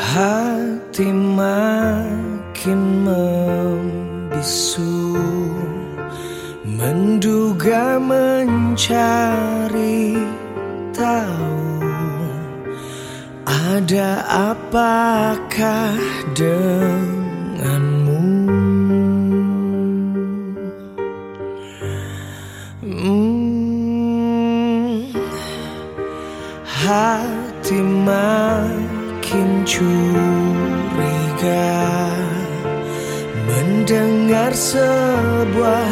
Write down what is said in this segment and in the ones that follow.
Hati makin membisu, menduga mencari tahu ada apakah denganmu. Hati makin curiga mendengar sebuah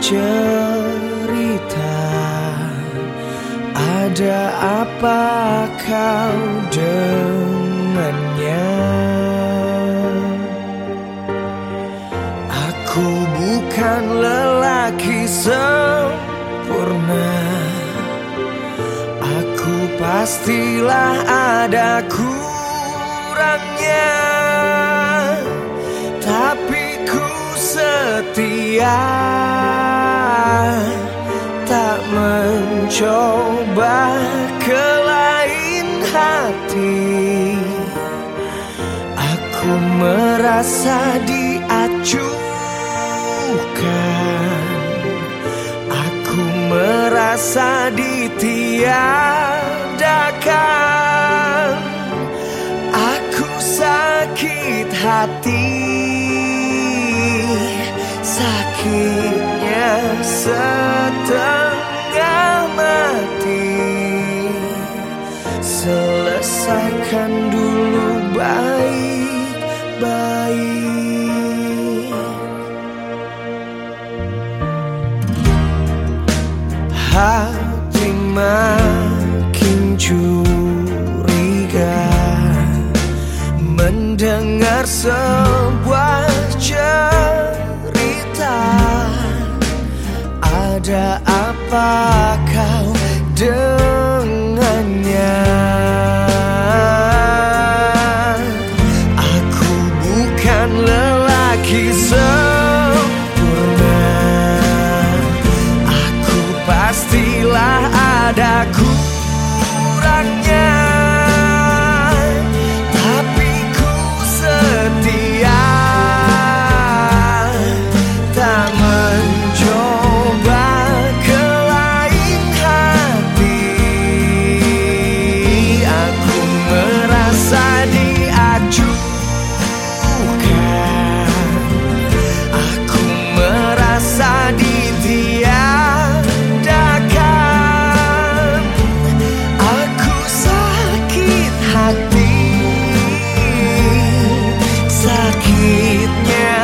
cerita. Ada apa kau dengannya? Aku bukan lelaki sempurna, aku pastilah ada kurangnya, tapi ku setia, tak mencoba ke lain hati. Aku merasa diacuhkan, aku merasa ditiadakan. Aku sakit hati, sakitnya setengah mati. Selesaikan dulu baik-baik. Hati makin curiga mendengar sebuah cerita. Ada apa kau dengannya? Aku bukan lelaki sempurna, aku pastilah ada kurangnya, tapi ku setia, tak mencoba ke lain hati. Aku merasa diacuhkan, aku merasa ditiadakan. Aku sakit hati, sakitnya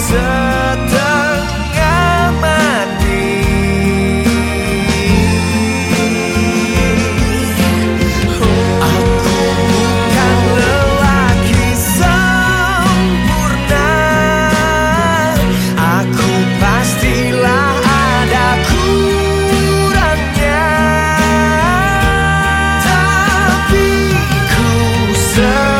setengah mati. Aku bukan lelaki sempurna, aku pastilah ada kurangnya, tapi ku